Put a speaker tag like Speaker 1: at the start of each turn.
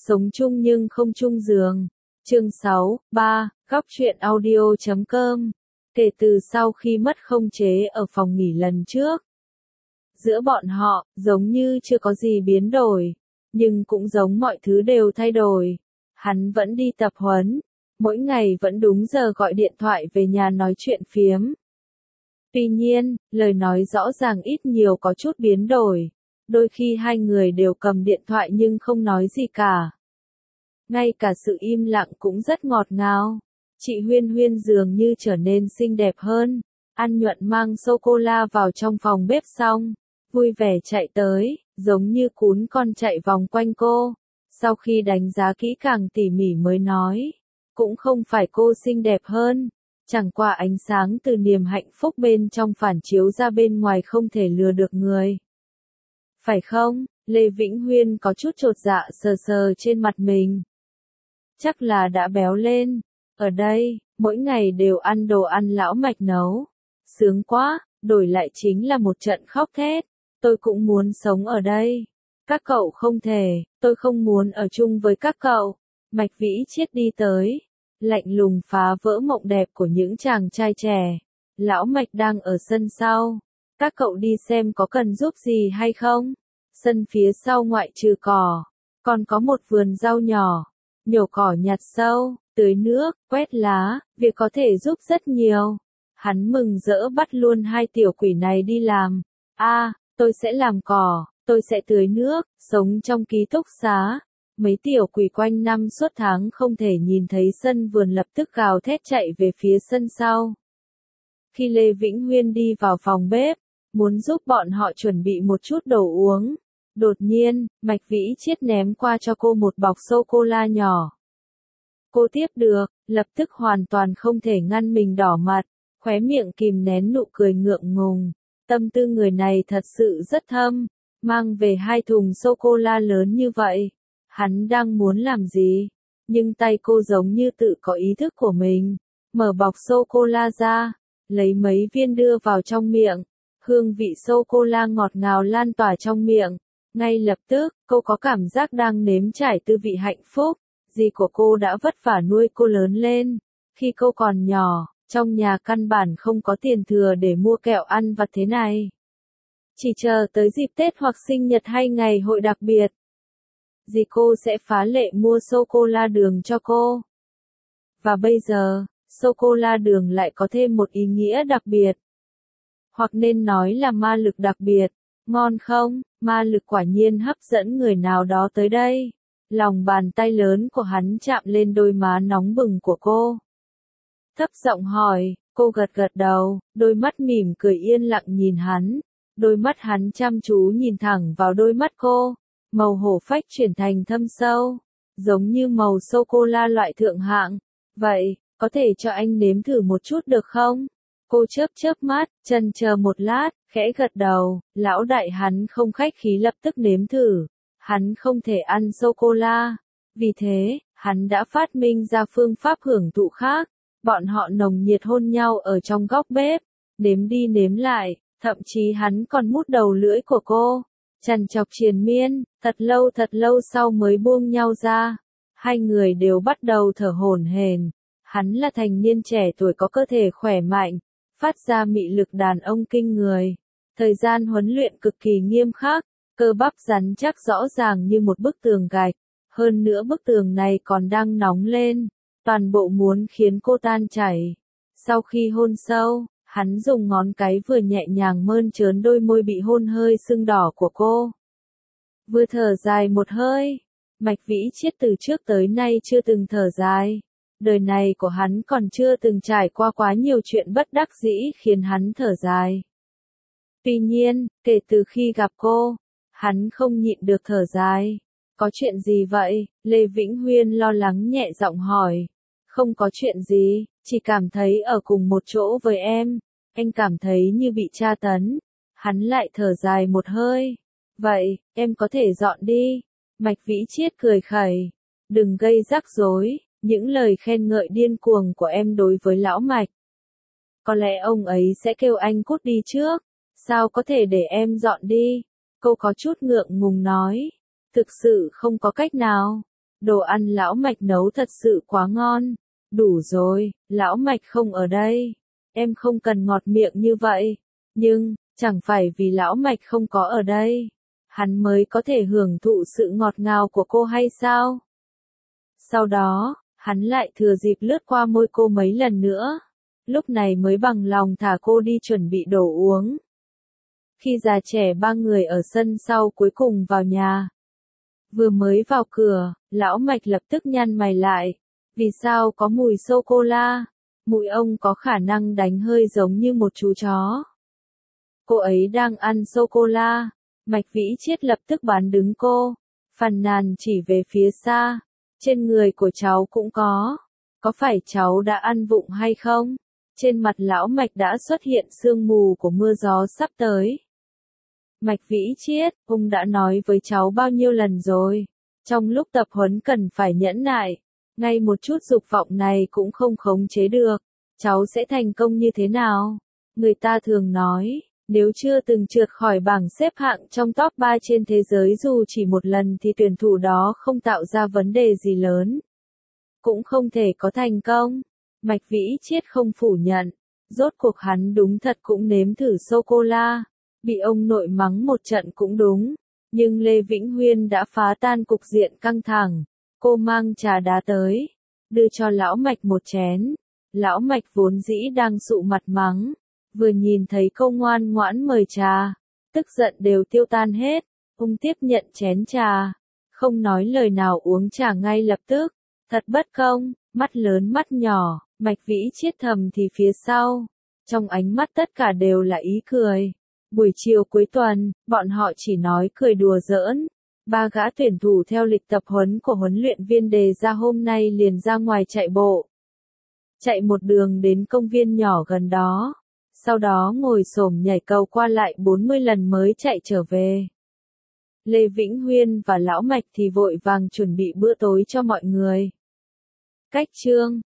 Speaker 1: Sống chung nhưng không chung giường. Chương 6, 3, góc truyện audio.com. Kể từ sau khi mất khống chế ở phòng nghỉ lần trước, giữa bọn họ, giống như chưa có gì biến đổi, nhưng cũng giống mọi thứ đều thay đổi. Hắn vẫn đi tập huấn, mỗi ngày vẫn đúng giờ gọi điện thoại về nhà nói chuyện phiếm. Tuy nhiên, lời nói rõ ràng ít nhiều có chút biến đổi. Đôi khi hai người đều cầm điện thoại nhưng không nói gì cả. Ngay cả sự im lặng cũng rất ngọt ngào. Chị Huyên Huyên dường như trở nên xinh đẹp hơn. An Nhuận mang sô-cô-la vào trong phòng bếp xong, vui vẻ chạy tới, giống như cún con chạy vòng quanh cô. Sau khi đánh giá kỹ càng tỉ mỉ mới nói, cũng không phải cô xinh đẹp hơn, chẳng qua ánh sáng từ niềm hạnh phúc bên trong phản chiếu ra bên ngoài không thể lừa được người. Phải không? Lê Vĩnh Huyên có chút chột dạ sờ sờ trên mặt mình. Chắc là đã béo lên. Ở đây, mỗi ngày đều ăn đồ ăn lão Mạch nấu. Sướng quá, đổi lại chính là một trận khóc thét. Tôi cũng muốn sống ở đây. Các cậu không thể, tôi không muốn ở chung với các cậu. Mạch Vĩ Chiết đi tới, lạnh lùng phá vỡ mộng đẹp của những chàng trai trẻ. Lão Mạch đang ở sân sau. Các cậu đi xem có cần giúp gì hay không? Sân phía sau ngoại trừ cỏ, còn có một vườn rau nhỏ. Nhổ cỏ nhặt sâu, tưới nước, quét lá, việc có thể giúp rất nhiều. Hắn mừng rỡ bắt luôn hai tiểu quỷ này đi làm. Tôi sẽ làm cỏ, tôi sẽ tưới nước, sống trong ký túc xá. Mấy tiểu quỷ quanh năm suốt tháng không thể nhìn thấy sân vườn lập tức gào thét chạy về phía sân sau. Khi Lê Vĩnh Huyên đi vào phòng bếp, muốn giúp bọn họ chuẩn bị một chút đồ uống. Đột nhiên, Mạch Vĩ Chiết ném qua cho cô một bọc sô-cô-la nhỏ. Cô tiếp được, lập tức hoàn toàn không thể ngăn mình đỏ mặt, khóe miệng kìm nén nụ cười ngượng ngùng. Tâm tư người này thật sự rất thâm, mang về 2 thùng sô-cô-la lớn như vậy. Hắn đang muốn làm gì? Nhưng tay cô giống như tự có ý thức của mình. Mở bọc sô-cô-la ra, lấy mấy viên đưa vào trong miệng. Hương vị sô-cô-la ngọt ngào lan tỏa trong miệng. Ngay lập tức, cô có cảm giác đang nếm trải tư vị hạnh phúc. Dì của cô đã vất vả nuôi cô lớn lên. Khi cô còn nhỏ, trong nhà căn bản không có tiền thừa để mua kẹo ăn vặt thế này. Chỉ chờ tới dịp Tết hoặc sinh nhật hay ngày hội đặc biệt, dì cô sẽ phá lệ mua sô-cô-la đường cho cô. Và bây giờ, sô-cô-la đường lại có thêm một ý nghĩa đặc biệt. Hoặc nên nói là ma lực đặc biệt. Ngon không? Ma lực quả nhiên hấp dẫn người nào đó tới đây. Lòng bàn tay lớn của hắn chạm lên đôi má nóng bừng của cô. Thấp giọng hỏi, cô gật gật đầu, đôi mắt mỉm cười yên lặng nhìn hắn. Đôi mắt hắn chăm chú nhìn thẳng vào đôi mắt cô. Màu hổ phách chuyển thành thâm sâu, giống như màu sô-cô-la loại thượng hạng. Vậy, có thể cho anh nếm thử một chút được không? Cô chớp chớp mắt, chần chờ một lát, khẽ gật đầu. Lão đại hắn không khách khí lập tức nếm thử. Hắn không thể ăn sô-cô-la. Vì thế, hắn đã phát minh ra phương pháp hưởng thụ khác. Bọn họ nồng nhiệt hôn nhau ở trong góc bếp. Nếm đi nếm lại, thậm chí hắn còn mút đầu lưỡi của cô. Trằn trọc triền miên, thật lâu sau mới buông nhau ra. Hai người đều bắt đầu thở hổn hển. Hắn là thành niên trẻ tuổi có cơ thể khỏe mạnh, phát ra mị lực đàn ông kinh người. Thời gian huấn luyện cực kỳ nghiêm khắc, cơ bắp rắn chắc rõ ràng như một bức tường gạch. Hơn nữa bức tường này còn đang nóng lên, toàn bộ muốn khiến cô tan chảy. Sau khi hôn sâu, hắn dùng ngón cái vừa nhẹ nhàng mơn trớn đôi môi bị hôn hơi sưng đỏ của cô. Vừa thở dài một hơi. Mạch Vĩ Chiết từ trước tới nay chưa từng thở dài. Đời này của hắn còn chưa từng trải qua quá nhiều chuyện bất đắc dĩ khiến hắn thở dài. Tuy nhiên, kể từ khi gặp cô, hắn không nhịn được thở dài. Có chuyện gì vậy? Lê Vĩnh Huyên lo lắng nhẹ giọng hỏi. Không có chuyện gì, chỉ cảm thấy ở cùng một chỗ với em, anh cảm thấy như bị tra tấn. Hắn lại thở dài một hơi. Vậy, em có thể dọn đi. Mạch Vĩ Chiết cười khẩy. Đừng gây rắc rối, những lời khen ngợi điên cuồng của em đối với lão Mạch. Có lẽ ông ấy sẽ kêu anh cút đi trước. Sao có thể để em dọn đi? Cô có chút ngượng ngùng nói. Thực sự không có cách nào. Đồ ăn lão Mạch nấu thật sự quá ngon. Đủ rồi, lão Mạch không ở đây. Em không cần ngọt miệng như vậy. Nhưng, chẳng phải vì lão Mạch không có ở đây, hắn mới có thể hưởng thụ sự ngọt ngào của cô hay sao? Sau đó, hắn lại thừa dịp lướt qua môi cô mấy lần nữa. Lúc này mới bằng lòng thả cô đi chuẩn bị đồ uống. Khi già trẻ ba người ở sân sau cuối cùng vào nhà. Vừa mới vào cửa, lão Mạch lập tức nhăn mày lại. Vì sao có mùi sô-cô-la? Mùi ông có khả năng đánh hơi giống như một chú chó. Cô ấy đang ăn sô-cô-la. Mạch Vĩ Chiết lập tức bán đứng cô. Phàn nàn chỉ về phía xa. Trên người của cháu cũng có. Có phải cháu đã ăn vụng hay không? Trên mặt lão Mạch đã xuất hiện sương mù của mưa gió sắp tới. Mạch Vĩ Chiết, ông đã nói với cháu bao nhiêu lần rồi. Trong lúc tập huấn cần phải nhẫn nại. Ngay một chút dục vọng này cũng không khống chế được. Cháu sẽ thành công như thế nào? Người ta thường nói, nếu chưa từng trượt khỏi bảng xếp hạng trong top 3 trên thế giới dù chỉ một lần thì tuyển thủ đó không tạo ra vấn đề gì lớn. Cũng không thể có thành công. Mạch Vĩ Chiết không phủ nhận. Rốt cuộc hắn đúng thật cũng nếm thử sô-cô-la. Bị ông nội mắng một trận cũng đúng. Nhưng Lê Vĩnh Huyên đã phá tan cục diện căng thẳng. Cô mang trà đá tới. Đưa cho lão Mạch một chén. Lão Mạch vốn dĩ đang sụ mặt mắng. Vừa nhìn thấy cô ngoan ngoãn mời trà. Tức giận đều tiêu tan hết. Ông tiếp nhận chén trà. Không nói lời nào uống trà ngay lập tức. Thật bất công, mắt lớn mắt nhỏ, Mạch Vĩ Chiết thầm thì phía sau. Trong ánh mắt tất cả đều là ý cười. Buổi chiều cuối tuần, bọn họ chỉ nói cười đùa giỡn. Ba gã tuyển thủ theo lịch tập huấn của huấn luyện viên đề ra hôm nay liền ra ngoài chạy bộ. Chạy một đường đến công viên nhỏ gần đó. Sau đó ngồi xổm nhảy cầu qua lại 40 lần mới chạy trở về. Lê Vĩnh Huyên và lão Mạch thì vội vàng chuẩn bị bữa tối cho mọi người. Cách chương